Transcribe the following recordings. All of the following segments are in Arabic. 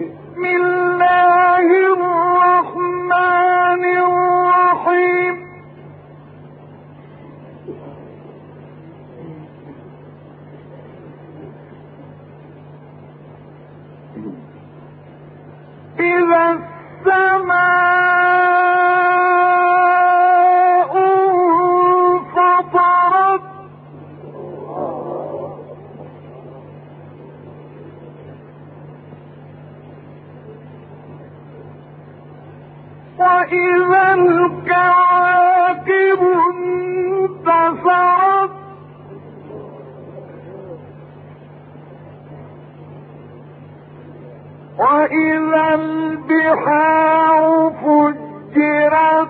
بسم الله الرحمن الرحيم. إذا السماء انفطرت وإذا الكواكب انتثرت وإذا البحار فجرت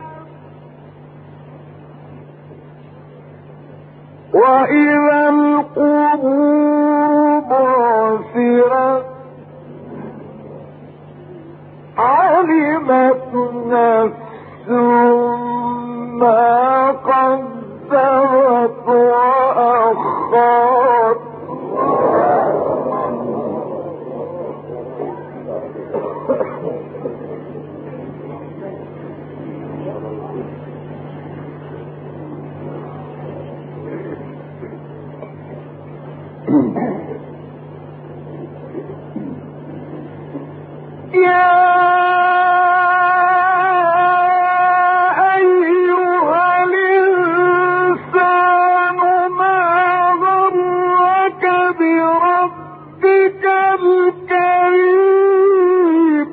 وإذا القبور بعثرت علمت نفس ما قدمت وأخرت. يا أيها الإنسان ما غرك بربك الكريم.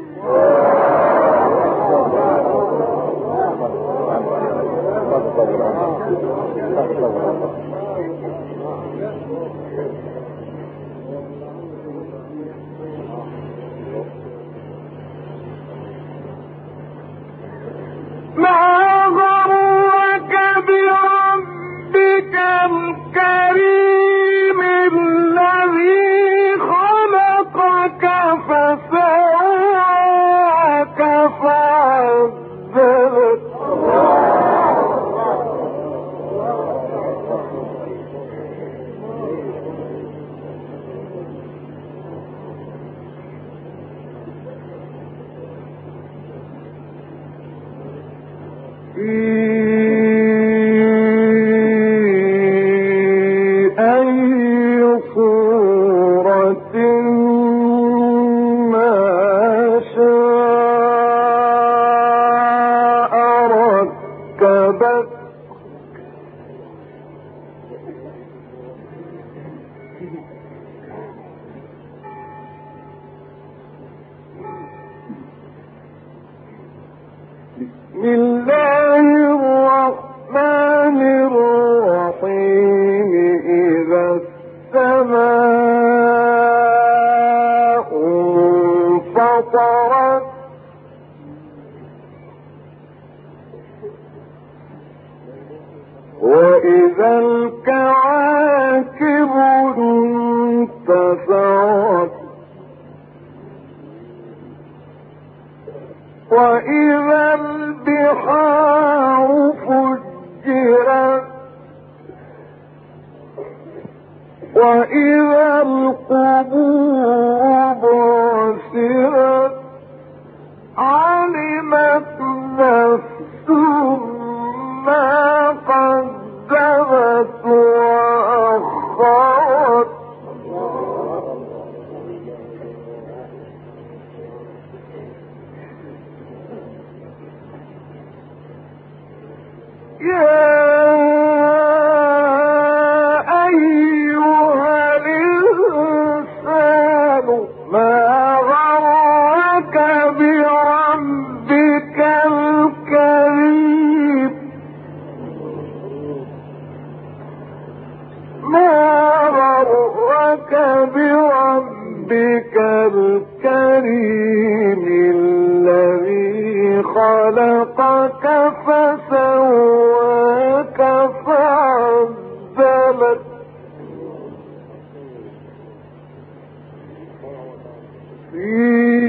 ما غرك بربك الكريم الذي خلقك فسواك فعدلك. في أي صورة ما شاء ركبك. بسم الله الرحمن الرحيم. إذا السماء انفطرت وإذا الكواكب انتثرت وإذا البحار فجرت وإذا القبور بعثرت علمت نفس ما قدمت وأخرت. يا أيها الإنسان ما غرك بربك الكريم. ما غرك بربك الكريم الذي خلقك فسواك فعدلك. في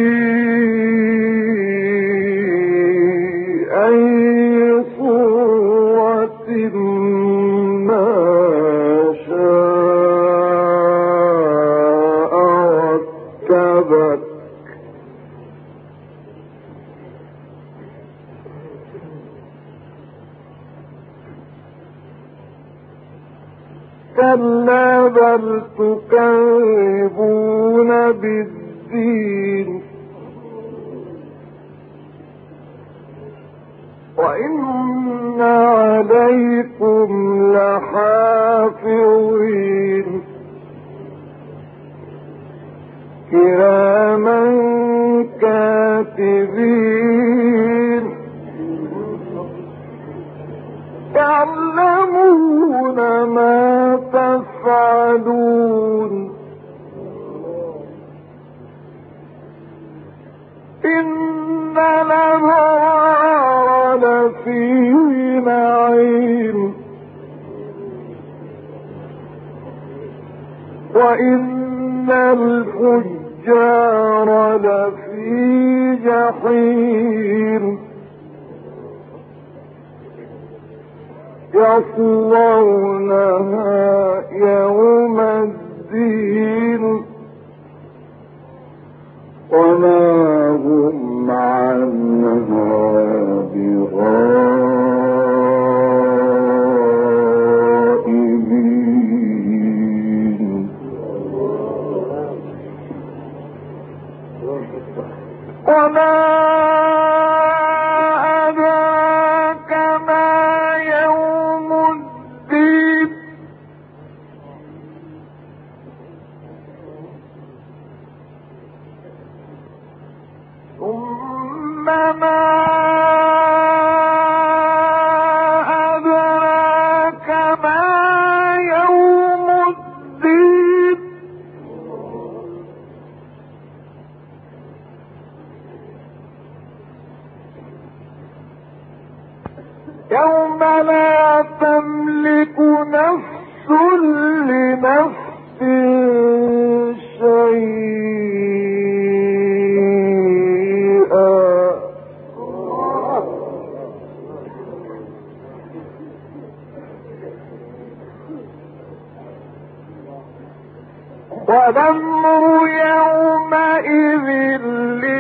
أي صورة ما شاء ركبك. كلا بل تكذبون بالدين وإن عليكم لحافظين كراما كاتبين يعلمون ما تفعلون إن الأبرار لفي نعيم وإن الفجار لفي جحيم يصلونها يوم الدين وما هم عنها بغائبين وما أدراك ما يوم الدين ثم ما أدراك ما يوم الدين يوم لا تملك نفس لنفس شيئا والأمر يومئذ